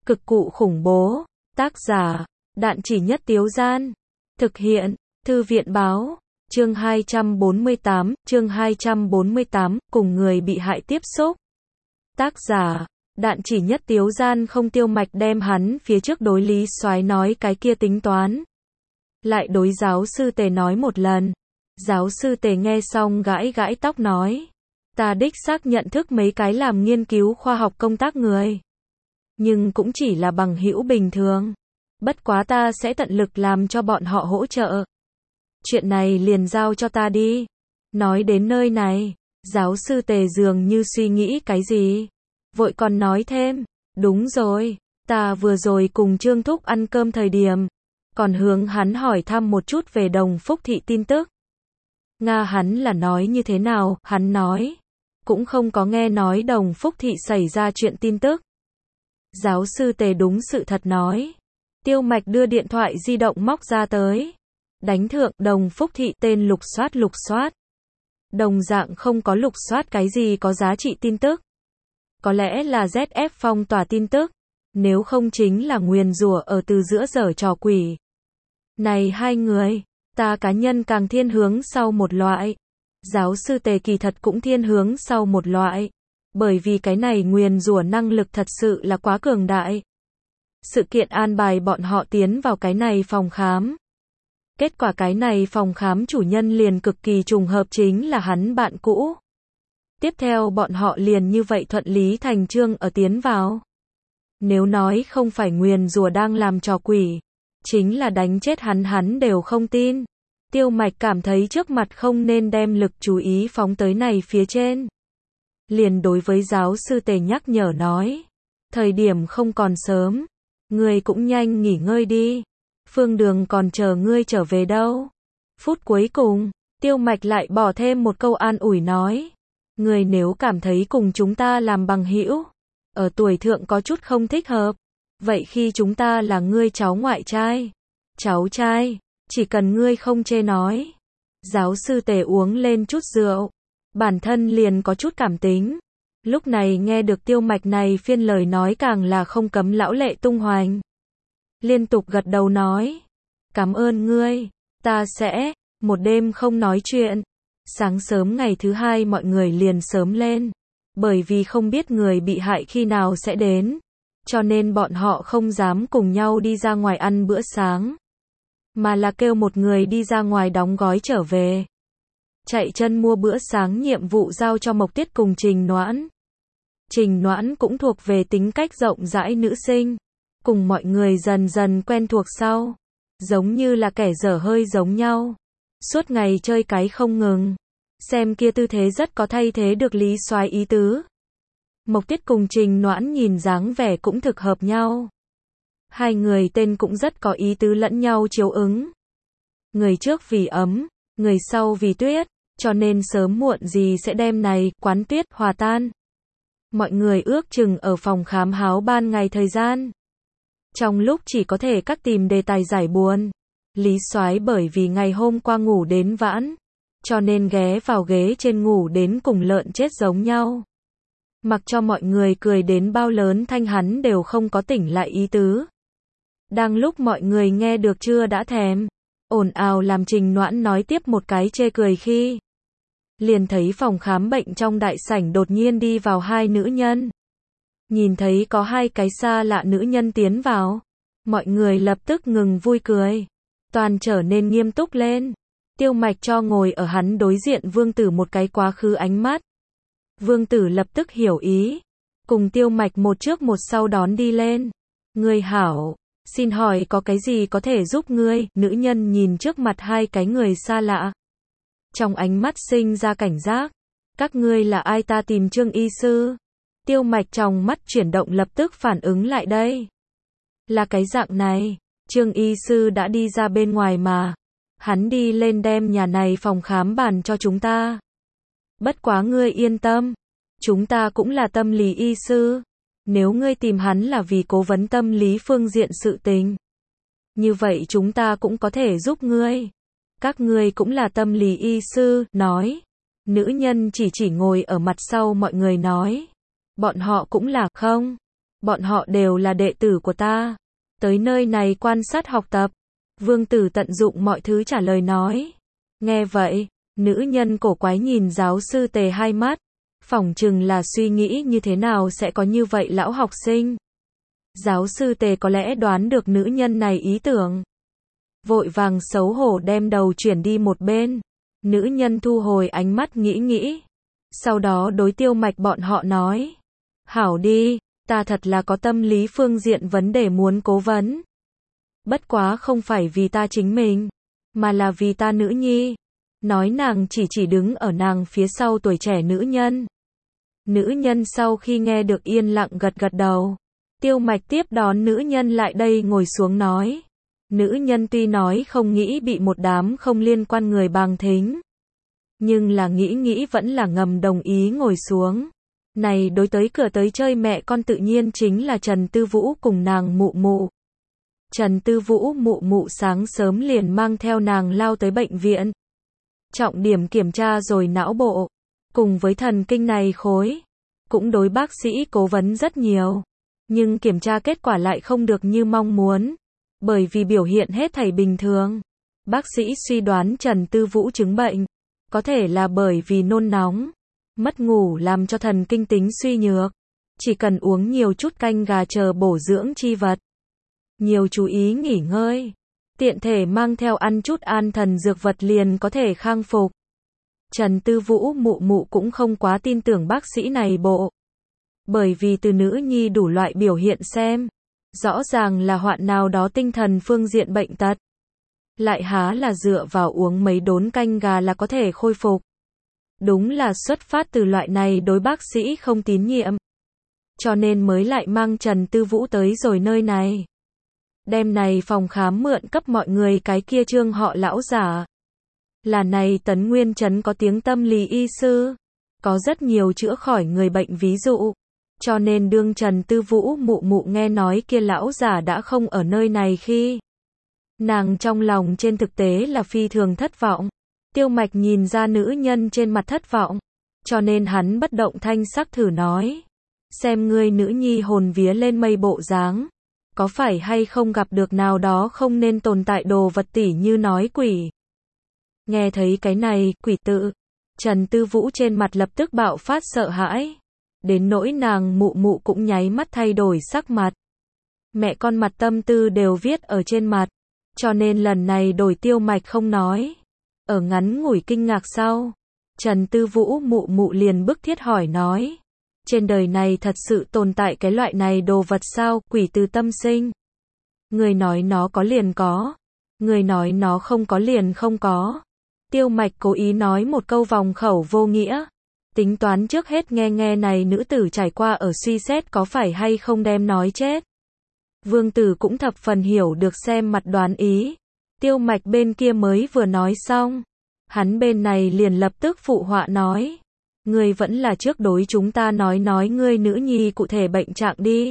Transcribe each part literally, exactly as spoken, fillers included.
Cực cụ khủng bố. Tác giả, Đạn Chỉ Nhất Tiếu Gian. Thực hiện, Thư viện báo. Chương hai trăm bốn mươi tám, chương hai trăm bốn mươi tám, cùng người bị hại tiếp xúc. Tác giả, Đạn Chỉ Nhất Tiếu Gian. Không, Tiêu Mạch đem hắn phía trước đối Lý Soái nói cái kia tính toán. Lại đối giáo sư Tề nói một lần. Giáo sư Tề nghe xong gãi gãi tóc nói. Ta đích xác nhận thức mấy cái làm nghiên cứu khoa học công tác người. Nhưng cũng chỉ là bằng hữu bình thường. Bất quá ta sẽ tận lực làm cho bọn họ hỗ trợ. Chuyện này liền giao cho ta đi. Nói đến nơi này, giáo sư Tề dường như suy nghĩ cái gì. Vội còn nói thêm, đúng rồi, ta vừa rồi cùng Trương Thúc ăn cơm thời điểm. Còn hướng hắn hỏi thăm một chút về Đồng Phúc Thị tin tức. Nga, hắn là nói như thế nào? Hắn nói, cũng không có nghe nói Đồng Phúc Thị xảy ra chuyện tin tức. Giáo sư Tề đúng sự thật nói. Tiêu Mạch đưa điện thoại di động móc ra tới. Đánh thượng Đồng Phúc Thị tên lục soát lục soát. Đồng dạng không có lục soát cái gì có giá trị tin tức. Có lẽ là Z F phong tỏa tin tức. Nếu không chính là nguyền rủa ở từ giữa giở trò quỷ. Này hai người, ta cá nhân càng thiên hướng sau một loại. Giáo sư Tề kỳ thật cũng thiên hướng sau một loại. Bởi vì cái này nguyền rủa năng lực thật sự là quá cường đại. Sự kiện an bài bọn họ tiến vào cái này phòng khám. Kết quả cái này phòng khám chủ nhân liền cực kỳ trùng hợp chính là hắn bạn cũ. Tiếp theo bọn họ liền như vậy thuận lý thành chương ở tiến vào. Nếu nói không phải nguyền rủa đang làm trò quỷ, chính là đánh chết hắn hắn đều không tin. Tiêu Mạch cảm thấy trước mặt không nên đem lực chú ý phóng tới này phía trên. Liền đối với giáo sư Tề nhắc nhở nói. Thời điểm không còn sớm. Ngươi cũng nhanh nghỉ ngơi đi. Phương Đường còn chờ ngươi trở về đâu. Phút cuối cùng, Tiêu Mạch lại bỏ thêm một câu an ủi nói. Ngươi nếu cảm thấy cùng chúng ta làm bằng hữu, ở tuổi thượng có chút không thích hợp. Vậy khi chúng ta là ngươi cháu ngoại trai, cháu trai, chỉ cần ngươi không chê nói. Giáo sư Tề uống lên chút rượu. Bản thân liền có chút cảm tính. Lúc này nghe được Tiêu Mạch này phiên lời nói càng là không cấm lão lệ tung hoành. Liên tục gật đầu nói. Cảm ơn ngươi, ta sẽ, một đêm không nói chuyện. Sáng sớm ngày thứ hai mọi người liền sớm lên. Bởi vì không biết người bị hại khi nào sẽ đến. Cho nên bọn họ không dám cùng nhau đi ra ngoài ăn bữa sáng. Mà là kêu một người đi ra ngoài đóng gói trở về. Chạy chân mua bữa sáng nhiệm vụ giao cho Mộc Tiết cùng Trình Noãn. Trình Noãn cũng thuộc về tính cách rộng rãi nữ sinh. Cùng mọi người dần dần quen thuộc sau. Giống như là kẻ dở hơi giống nhau. Suốt ngày chơi cái không ngừng. Xem kia tư thế rất có thay thế được Lý Soái ý tứ. Mộc Tiết cùng Trình Noãn nhìn dáng vẻ cũng thực hợp nhau. Hai người tên cũng rất có ý tứ lẫn nhau chiếu ứng. Người trước vì ấm, người sau vì tuyết, cho nên sớm muộn gì sẽ đem này, quán tuyết, hòa tan. Mọi người ước chừng ở phòng khám háo ban ngày thời gian. Trong lúc chỉ có thể cắt tìm đề tài giải buồn. Lý Soái bởi vì ngày hôm qua ngủ đến vãn, cho nên ghé vào ghế trên ngủ đến cùng lợn chết giống nhau. Mặc cho mọi người cười đến bao lớn thanh hắn đều không có tỉnh lại ý tứ. Đang lúc mọi người nghe được chưa đã thèm, ồn ào làm Trình Noãn nói tiếp một cái chê cười khi. Liền thấy phòng khám bệnh trong đại sảnh đột nhiên đi vào hai nữ nhân. Nhìn thấy có hai cái xa lạ nữ nhân tiến vào. Mọi người lập tức ngừng vui cười. Toàn trở nên nghiêm túc lên. Tiêu Mạch cho ngồi ở hắn đối diện Vương Tử một cái quá khứ ánh mắt. Vương Tử lập tức hiểu ý. Cùng Tiêu Mạch một trước một sau đón đi lên. Ngươi hảo, xin hỏi có cái gì có thể giúp ngươi? Nữ nhân nhìn trước mặt hai cái người xa lạ. Trong ánh mắt sinh ra cảnh giác. Các ngươi là ai? Ta tìm Trương y sư. Tiêu Mạch trong mắt chuyển động lập tức phản ứng lại đây. Là cái dạng này. Trương y sư đã đi ra bên ngoài mà. Hắn đi lên đem nhà này phòng khám bàn cho chúng ta. Bất quá ngươi yên tâm. Chúng ta cũng là tâm lý y sư. Nếu ngươi tìm hắn là vì cố vấn tâm lý phương diện sự tình. Như vậy chúng ta cũng có thể giúp ngươi. Các ngươi cũng là tâm lý y sư, nói. Nữ nhân chỉ chỉ ngồi ở mặt sau mọi người nói. Bọn họ cũng là, không. Bọn họ đều là đệ tử của ta. Tới nơi này quan sát học tập. Vương Tử tận dụng mọi thứ trả lời nói. Nghe vậy, nữ nhân cổ quái nhìn giáo sư Tề hai mắt. Phỏng chừng là suy nghĩ như thế nào sẽ có như vậy lão học sinh. Giáo sư Tề có lẽ đoán được nữ nhân này ý tưởng. Vội vàng xấu hổ đem đầu chuyển đi một bên. Nữ nhân thu hồi ánh mắt nghĩ nghĩ. Sau đó đối Tiêu Mạch bọn họ nói. Hảo đi, ta thật là có tâm lý phương diện vấn đề muốn cố vấn. Bất quá không phải vì ta chính mình, mà là vì ta nữ nhi. Nói nàng chỉ chỉ đứng ở nàng phía sau tuổi trẻ nữ nhân. Nữ nhân sau khi nghe được yên lặng gật gật đầu. Tiêu Mạch tiếp đón nữ nhân lại đây ngồi xuống nói. Nữ nhân tuy nói không nghĩ bị một đám không liên quan người bàng thính. Nhưng là nghĩ nghĩ vẫn là ngầm đồng ý ngồi xuống. Này đối tới cửa tới chơi mẹ con tự nhiên chính là Trần Tư Vũ cùng nàng mụ mụ. Trần Tư Vũ mụ mụ sáng sớm liền mang theo nàng lao tới bệnh viện. Trọng điểm kiểm tra rồi não bộ. Cùng với thần kinh này khối. Cũng đối bác sĩ cố vấn rất nhiều. Nhưng kiểm tra kết quả lại không được như mong muốn. Bởi vì biểu hiện hết thảy bình thường. Bác sĩ suy đoán Trần Tư Vũ chứng bệnh. Có thể là bởi vì nôn nóng. Mất ngủ làm cho thần kinh tính suy nhược. Chỉ cần uống nhiều chút canh gà chờ bổ dưỡng chi vật. Nhiều chú ý nghỉ ngơi. Tiện thể mang theo ăn chút an thần dược vật liền có thể khang phục. Trần Tư Vũ mụ mụ cũng không quá tin tưởng bác sĩ này bộ. Bởi vì từ nữ nhi đủ loại biểu hiện xem. Rõ ràng là hoạn nào đó tinh thần phương diện bệnh tật. Lại há là dựa vào uống mấy đốn canh gà là có thể khôi phục. Đúng là xuất phát từ loại này đối bác sĩ không tín nhiệm. Cho nên mới lại mang Trần Tư Vũ tới rồi nơi này. Đêm này phòng khám mượn cấp mọi người cái kia trương họ lão giả. Là này Tấn Nguyên Trấn có tiếng tâm lý y sư. Có rất nhiều chữa khỏi người bệnh ví dụ. Cho nên đương Trần Tư Vũ mụ mụ nghe nói kia lão giả đã không ở nơi này khi. Nàng trong lòng trên thực tế là phi thường thất vọng. Tiêu Mạch nhìn ra nữ nhân trên mặt thất vọng. Cho nên hắn bất động thanh sắc thử nói. Xem ngươi nữ nhi hồn vía lên mây bộ dáng. Có phải hay không gặp được nào đó không nên tồn tại đồ vật tỉ như nói quỷ. Nghe thấy cái này, quỷ tự. Trần Tư Vũ trên mặt lập tức bạo phát sợ hãi. Đến nỗi nàng mụ mụ cũng nháy mắt thay đổi sắc mặt. Mẹ con mặt tâm tư đều viết ở trên mặt. Cho nên lần này đổi Tiêu Mạch không nói. Ở ngắn ngủi kinh ngạc sau. Trần Tư Vũ mụ mụ liền bức thiết hỏi nói. Trên đời này thật sự tồn tại cái loại này đồ vật sao, quỷ từ tâm sinh. Người nói nó có liền có. Người nói nó không có liền không có. Tiêu Mạch cố ý nói một câu vòng khẩu vô nghĩa. Tính toán trước hết nghe nghe này nữ tử trải qua ở suy xét có phải hay không đem nói chết. Vương Tử cũng thập phần hiểu được xem mặt đoán ý. Tiêu Mạch bên kia mới vừa nói xong. Hắn bên này liền lập tức phụ họa nói. Ngươi vẫn là trước đối chúng ta nói nói ngươi nữ nhi cụ thể bệnh trạng đi.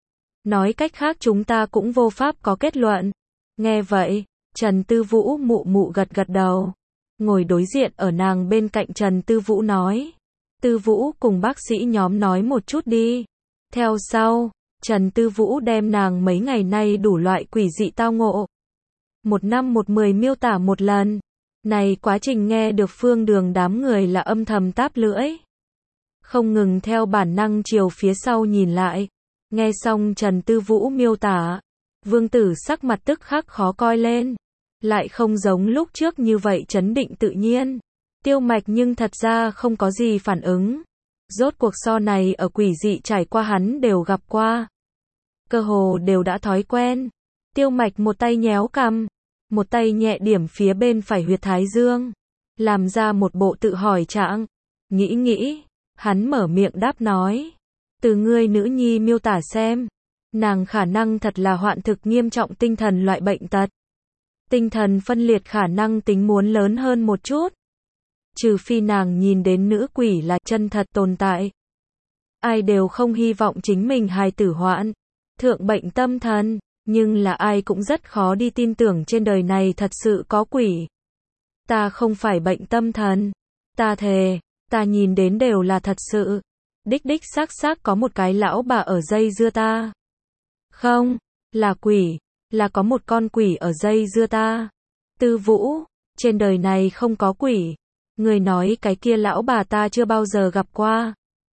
Nói cách khác chúng ta cũng vô pháp có kết luận. Nghe vậy, Trần Tư Vũ mụ mụ gật gật đầu. Ngồi đối diện ở nàng bên cạnh Trần Tư Vũ nói. Tư Vũ cùng bác sĩ nhóm nói một chút đi. Theo sau, Trần Tư Vũ đem nàng mấy ngày nay đủ loại quỷ dị tao ngộ. Một năm một mười miêu tả một lần. Này quá trình nghe được phương đường đám người là âm thầm táp lưỡi. Không ngừng theo bản năng chiều phía sau nhìn lại. Nghe xong Trần Tư Vũ miêu tả. Vương Tử sắc mặt tức khắc khó coi lên. Lại không giống lúc trước như vậy trấn định tự nhiên. Tiêu Mạch nhưng thật ra không có gì phản ứng. Rốt cuộc so này ở quỷ dị trải qua hắn đều gặp qua. Cơ hồ đều đã thói quen. Tiêu Mạch một tay nhéo cằm. Một tay nhẹ điểm phía bên phải huyệt thái dương. Làm ra một bộ tự hỏi trạng. Nghĩ nghĩ. Hắn mở miệng đáp nói. Từ ngươi nữ nhi miêu tả xem. Nàng khả năng thật là hoạn thực nghiêm trọng tinh thần loại bệnh tật. Tinh thần phân liệt khả năng tính muốn lớn hơn một chút. Trừ phi nàng nhìn đến nữ quỷ là chân thật tồn tại. Ai đều không hy vọng chính mình hài tử hoạn. Thượng bệnh tâm thần. Nhưng là ai cũng rất khó đi tin tưởng trên đời này thật sự có quỷ. Ta không phải bệnh tâm thần. Ta thề, ta nhìn đến đều là thật sự. Đích đích xác xác có một cái lão bà ở dây dưa ta. Không, là quỷ, là có một con quỷ ở dây dưa ta. Tư Vũ, trên đời này không có quỷ. Người nói cái kia lão bà ta chưa bao giờ gặp qua.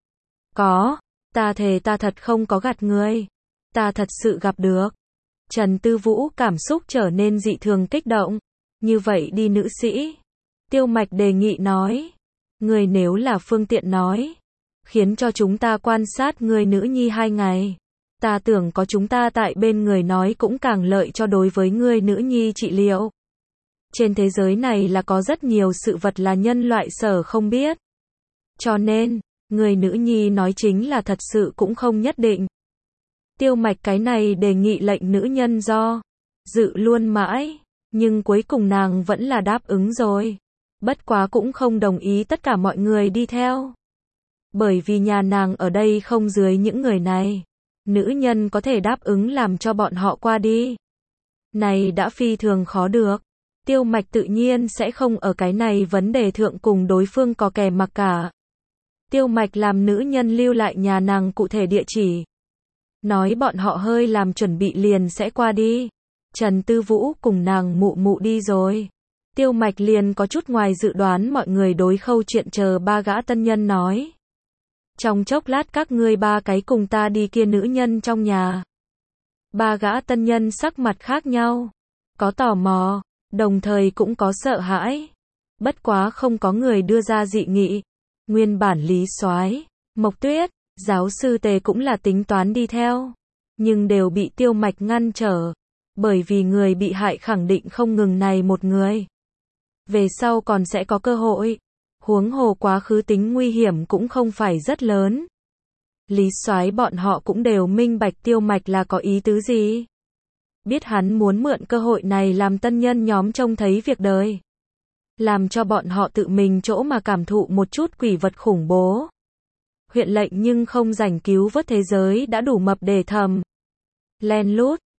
Có, ta thề ta thật không có gạt người. Ta thật sự gặp được. Trần Tư Vũ cảm xúc trở nên dị thường kích động. Như vậy đi nữ sĩ. Tiêu Mạch đề nghị nói. Người nếu là phương tiện nói. Khiến cho chúng ta quan sát người nữ nhi hai ngày. Ta tưởng có chúng ta tại bên người nói cũng càng lợi cho đối với người nữ nhi trị liệu. Trên thế giới này là có rất nhiều sự vật là nhân loại sở không biết. Cho nên, người nữ nhi nói chính là thật sự cũng không nhất định. Tiêu Mạch cái này đề nghị lệnh nữ nhân do dự luôn mãi, nhưng cuối cùng nàng vẫn là đáp ứng rồi. Bất quá cũng không đồng ý tất cả mọi người đi theo. Bởi vì nhà nàng ở đây không dưới những người này. Nữ nhân có thể đáp ứng làm cho bọn họ qua đi. Này đã phi thường khó được. Tiêu Mạch tự nhiên sẽ không ở cái này vấn đề thượng cùng đối phương có kè mặc cả. Tiêu Mạch làm nữ nhân lưu lại nhà nàng cụ thể địa chỉ. Nói bọn họ hơi làm chuẩn bị liền sẽ qua đi. Trần Tư Vũ cùng nàng mụ mụ đi rồi. Tiêu Mạch liền có chút ngoài dự đoán mọi người đối khâu chuyện chờ ba gã tân nhân nói. Trong chốc lát các ngươi ba cái cùng ta đi kia nữ nhân trong nhà. Ba gã tân nhân sắc mặt khác nhau. Có tò mò, đồng thời cũng có sợ hãi. Bất quá không có người đưa ra dị nghị. Nguyên bản Lý Soái, Mộc Tuyết, giáo sư Tề cũng là tính toán đi theo. Nhưng đều bị Tiêu Mạch ngăn trở. Bởi vì người bị hại khẳng định không ngừng này một người. Về sau còn sẽ có cơ hội. Huống hồ quá khứ tính nguy hiểm cũng không phải rất lớn. Lý Soái bọn họ cũng đều minh bạch Tiêu Mạch là có ý tứ gì. Biết hắn muốn mượn cơ hội này làm tân nhân nhóm trông thấy việc đời. Làm cho bọn họ tự mình chỗ mà cảm thụ một chút quỷ vật khủng bố. Huyện lệnh nhưng không rảnh cứu vớt thế giới đã đủ mập để thầm. Len lút,